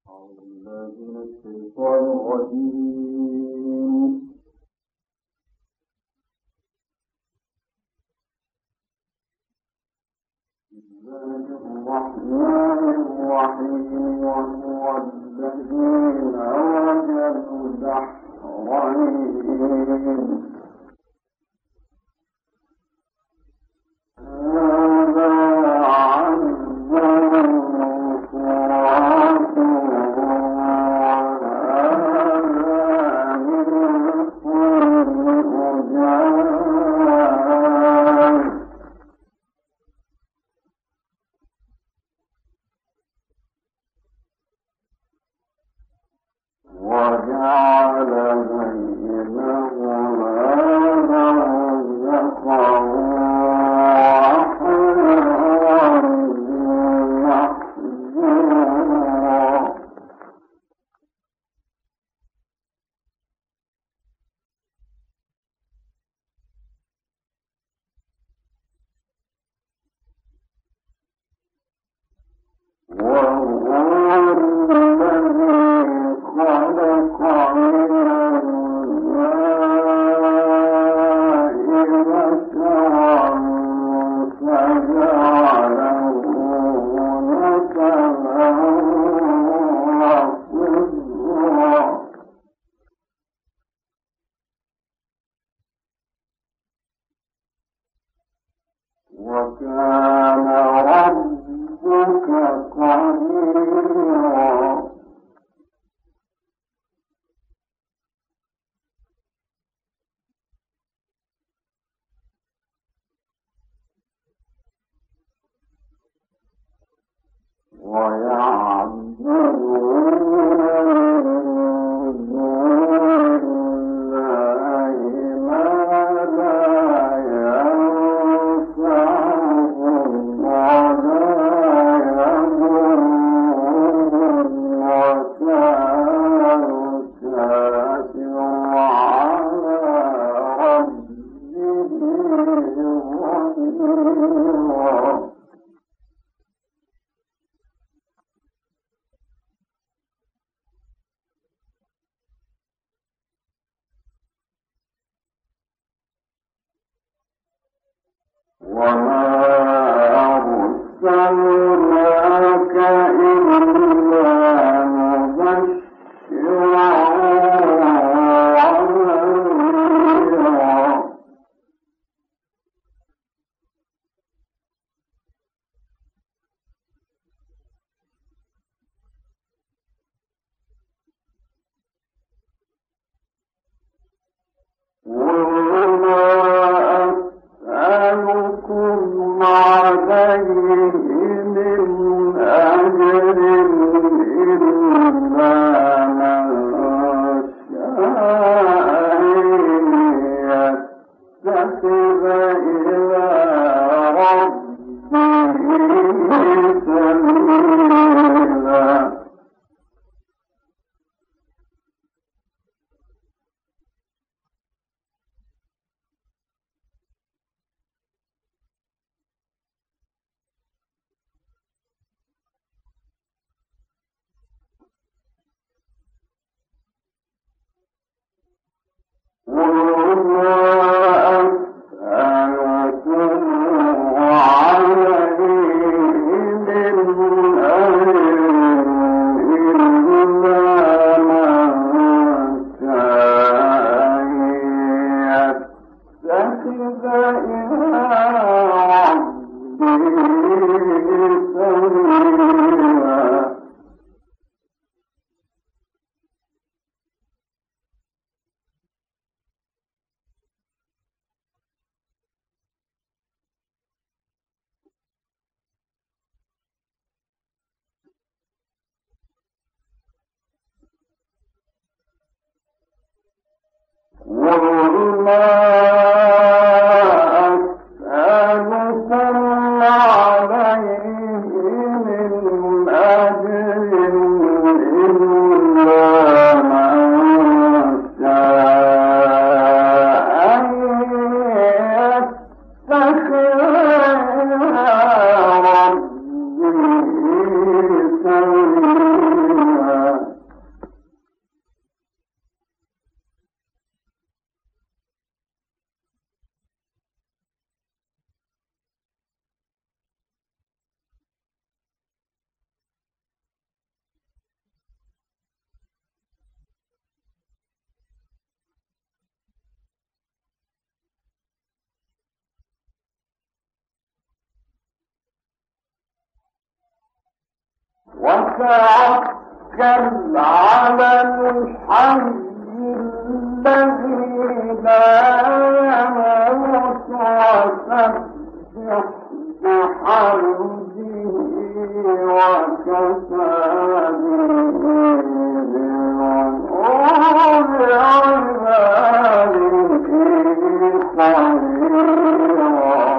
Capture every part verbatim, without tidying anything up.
أعوذ بالله من الشيطان الرجيم. بسم الله الرحمن الرحيم. وهو الذي أوجد البحرين وكان ربك قديرا. وما أرسلناك إلا مبشرا ونذيرا. ربي سبيلا. وتوكل على الحي الذي لا يموت وسبح بحمده وكفى به بذنوب عباده خبيرا.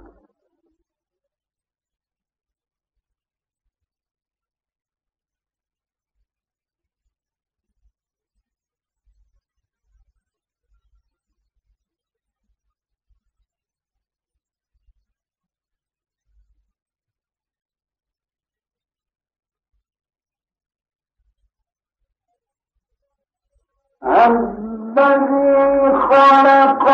الذي خلق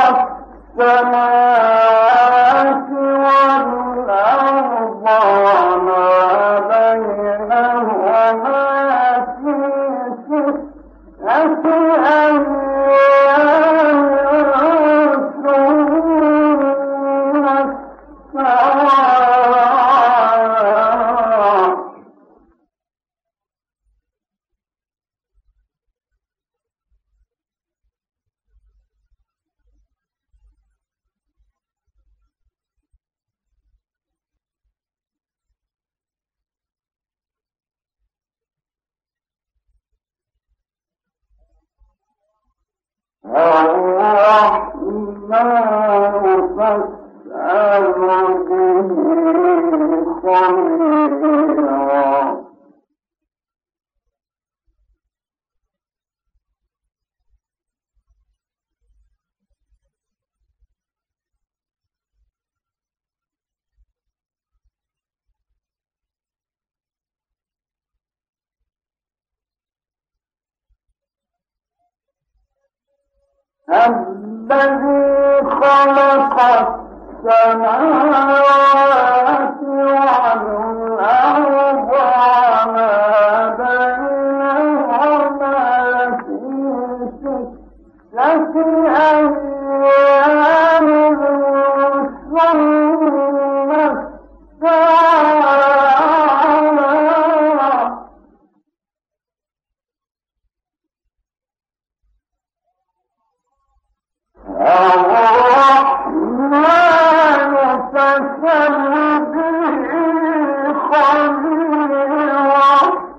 السماوات والأرض وما بينهما في ستة أيام ثم استوى. الرحمن فاسأل به خبيرا. الذي خلق السماوات والأرض وما بينهما في ستة أيام ثم استوى. الرحمن فاسأل به خبيرا.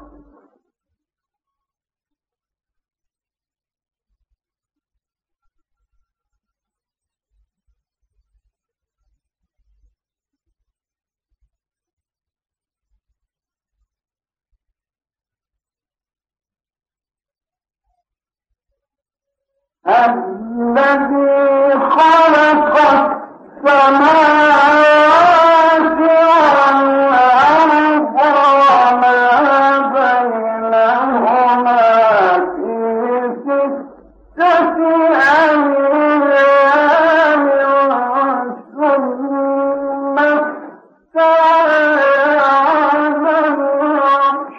الذي خلق السماوات والأرض وما بينهما في ستة أيام ثم استوى على العرش.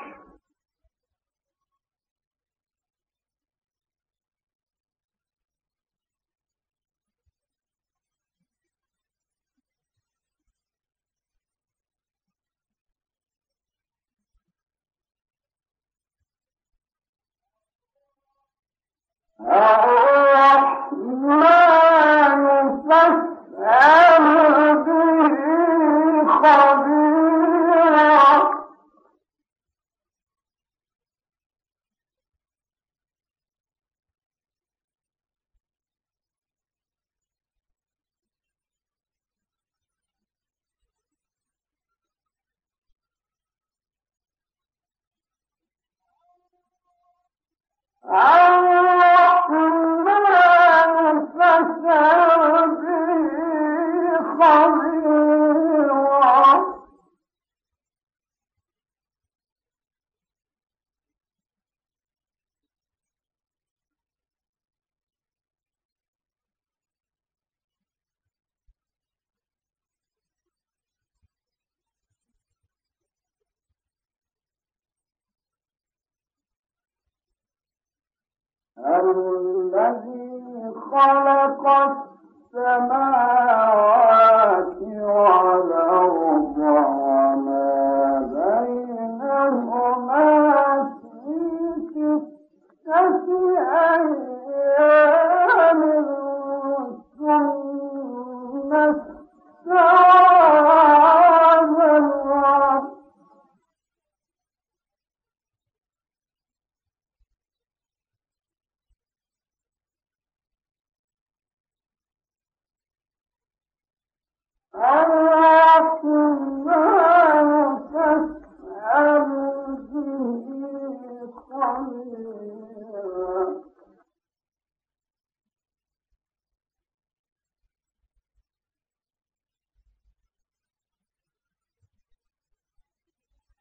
الرحمن فاسأل به خبيرا. الرحمن فاسأل به خبيرا. الذي خلق السماوات والأرض وما بينهما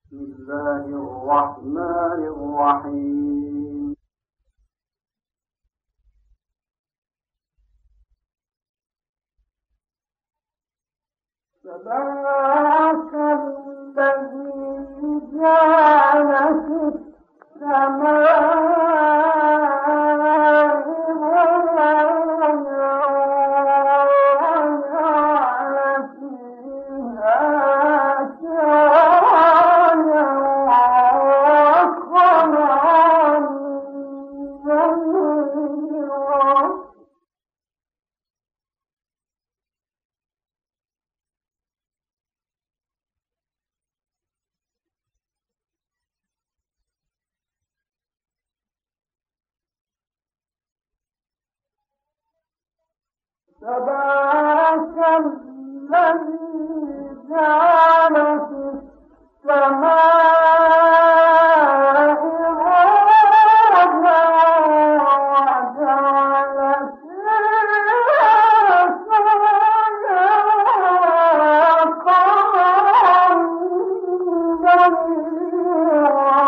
بسم الله الرحمن الرحيم. تبارك الذي جعل في السماء تبارك الذي جعل في السماء بروجا وجعل فيها سراجا وقمرا منيرا.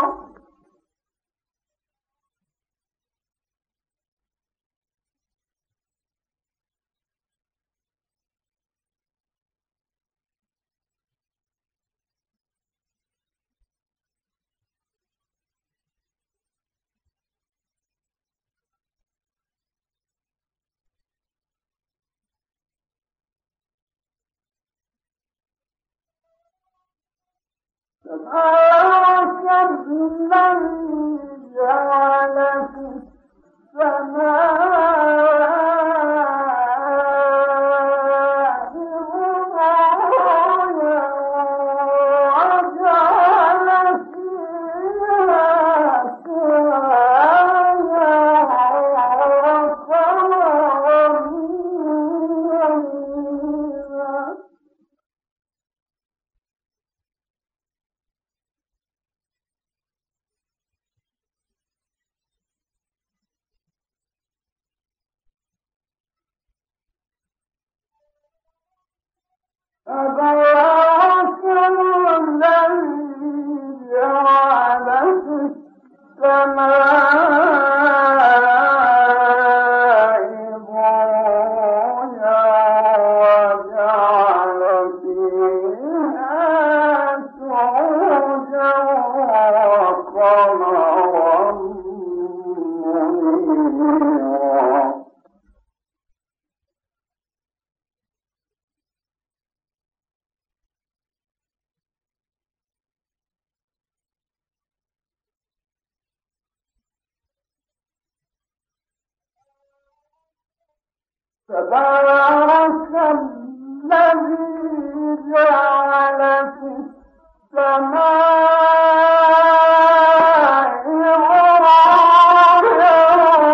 تبارك الذي جعل في السماء بروجا وجعل فيها سراجا وقمرا منيرا. تبارك الذي جعل في السماء بروجا وجعل فيها سراجا وقمرا منيرا. تبارك الذي جعل في السماء بروجا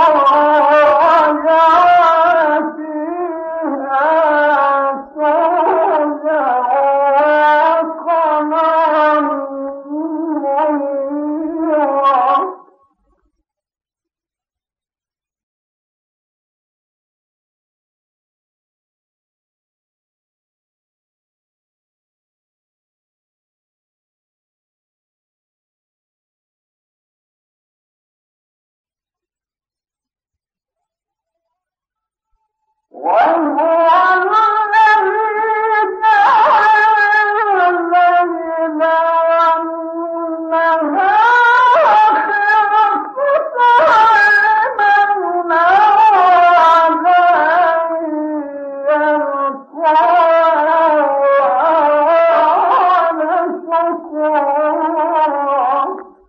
وجعل فيها سراجا وقمرا منيرا. وهو الذي جعل الليل والنهار خلفة لمن أراد أن يذكر أو أراد شكورا.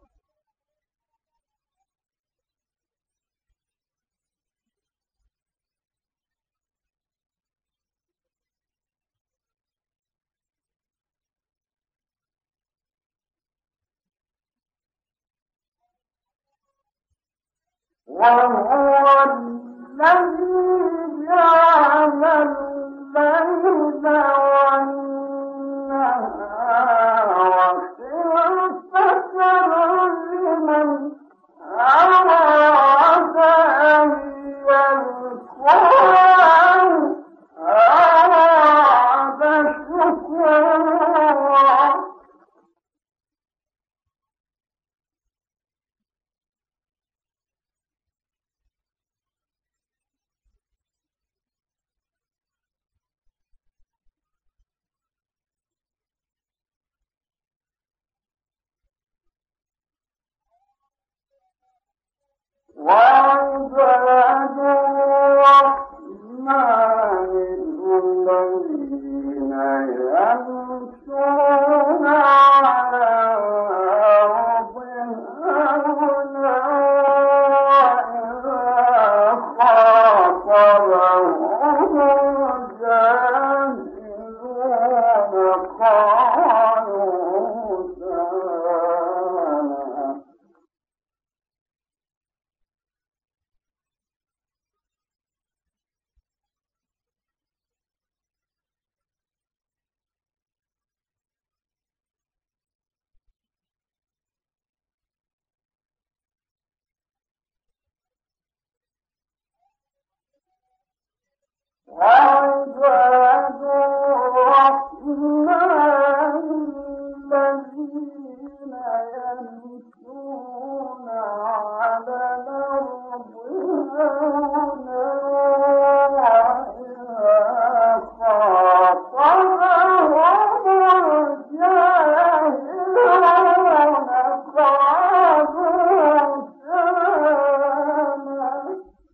وهو الذي جعل الليل والنهار خلفة لمن أراد أن يذكر أو أراد شكورا. وعباد الرحمن الذين يمشون على الأرض هونا وإذا خاطبهم الجاهلون قالوا سلاما. وعباد الرحمن الذين يمشون على الأرض هونا وإذا خاطبهم الجاهلون قالوا سلاما.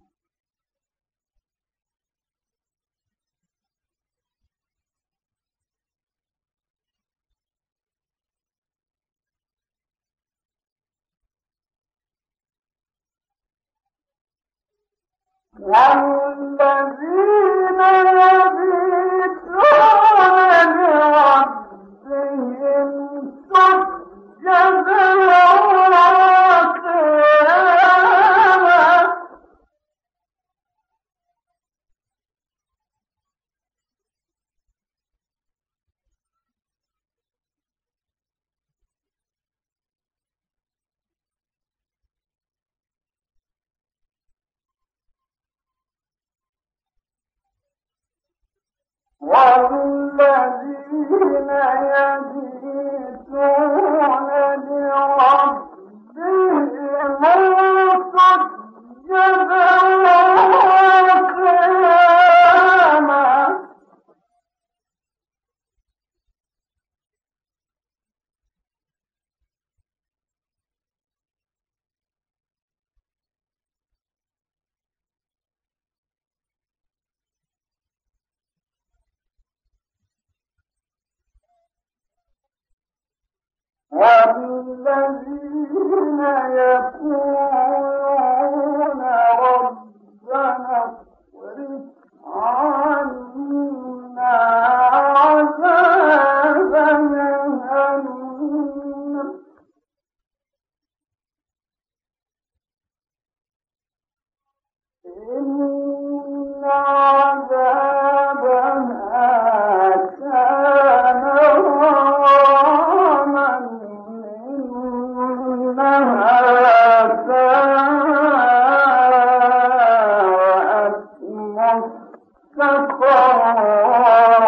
والذين يبيتون لربهم سجدا وقياما. والذين يبيتون لربهم سجدا وقياما. والذين يقولون ربنا اصرف عنا عذاب جهنم إن عذابها كان غراما إنها ساءت مستقرا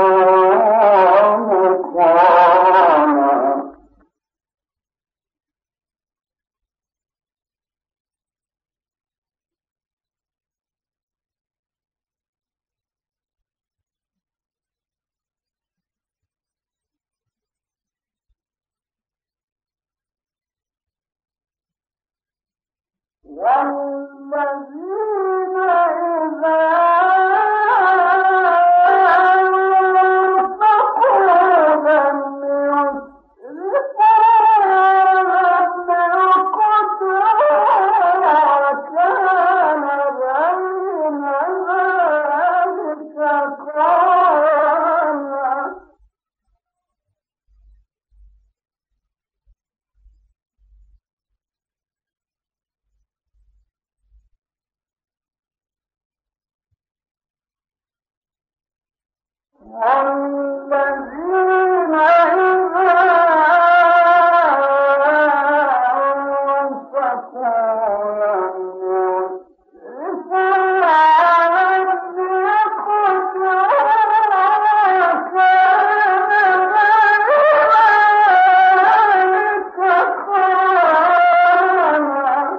ومقاما. والذين إذا أنفقوا لم يسرفوا ولم يقتروا وكان بين ذلك قواما. والذين إذا أنفقوا لم يسرفوا ولم يقتروا وكان بين ذلك قواما.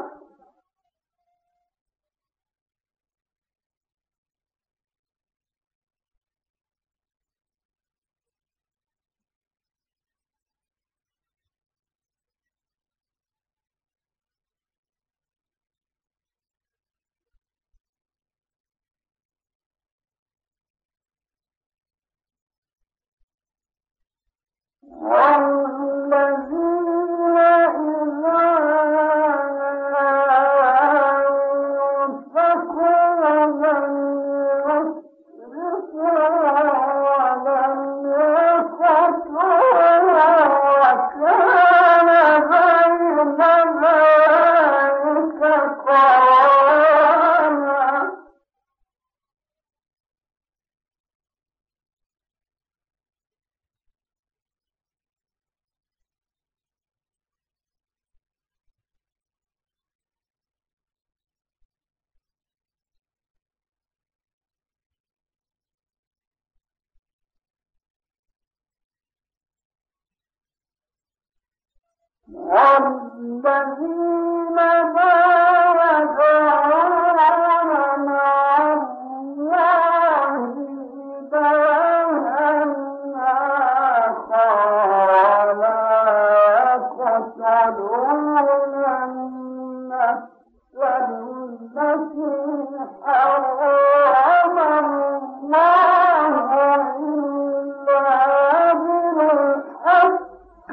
والذين بايعون مع الله إلها آخر لا يقتلون النفس التي حرم الله إلا بالحق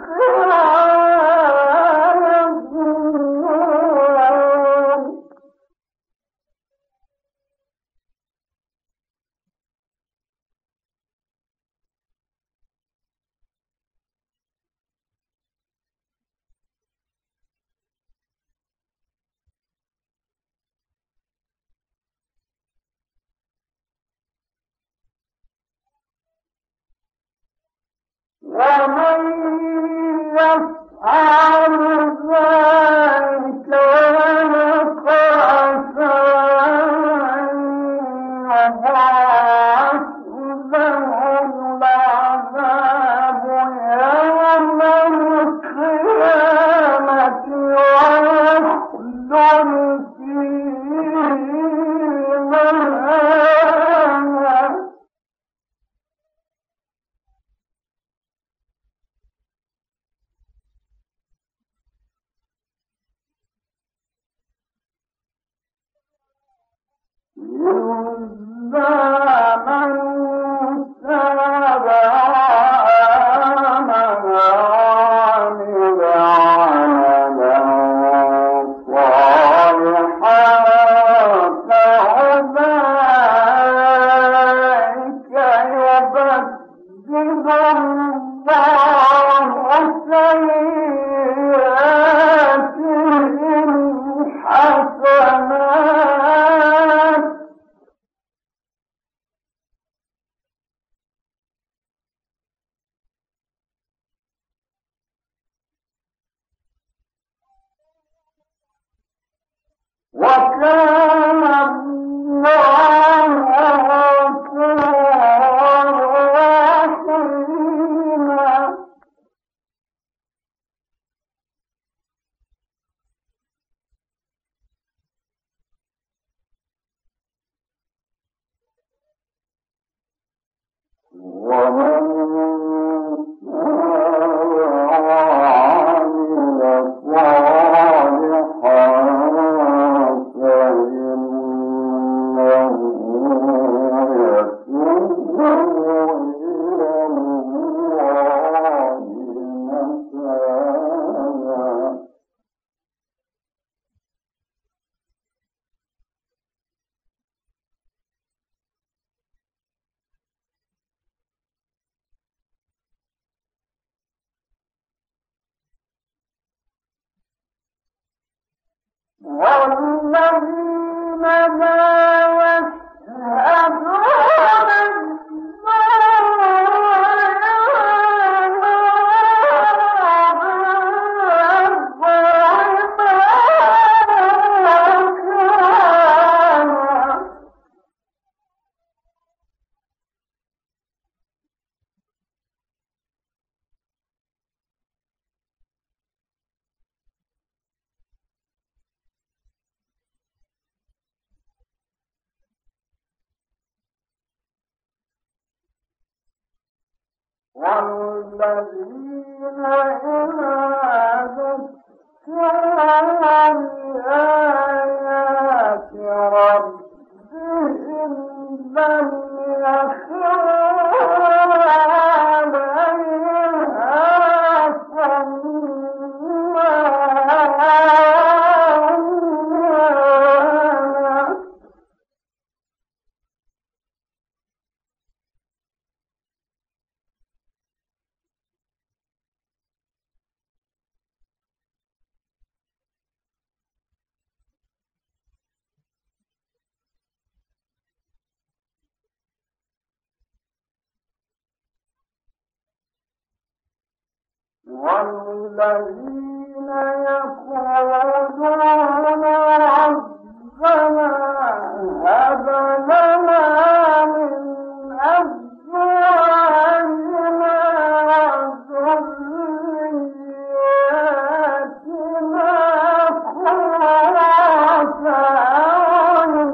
ومن يفعل ذلك يلقى يضاعف له العذاب يوم القيامة ويخلد فيه مهانا. إلا من تاب وآمن وعمل عملا صالحا فأولئك يبدل الله سيئاتهم حسنات وكان الله غفورا رحيما. ومن عمل صالحا فإنه يتوب إلى الله متابا. والذين لا يشهدون والذين إذا ذكروا بآيات ربهم لم يخروا عليها والذين يقولون ربنا هب لنا من أزواجنا وذرياتنا قرة أعين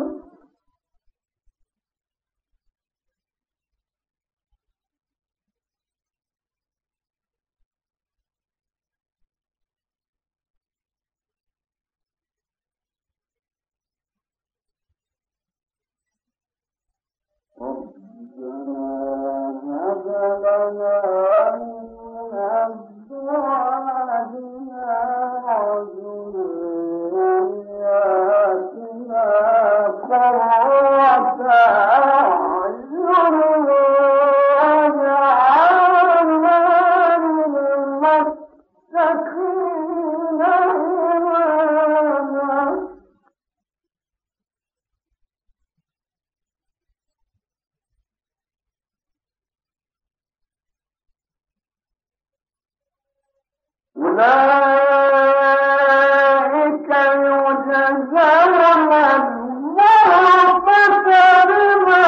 أولئك يجزون الغرفة بما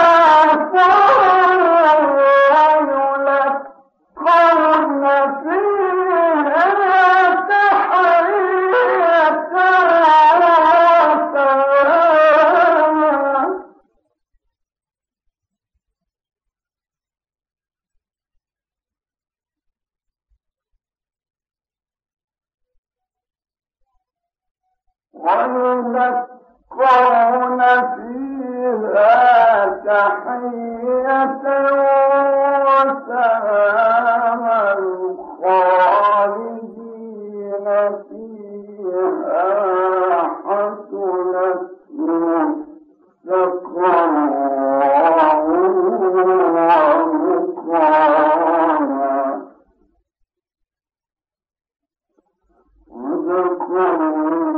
صبروا ويلقون فيها تحية وسلاما ويلقون فيها تحية وسلاما خالدين فيها حسنت مستقرا ومقاما.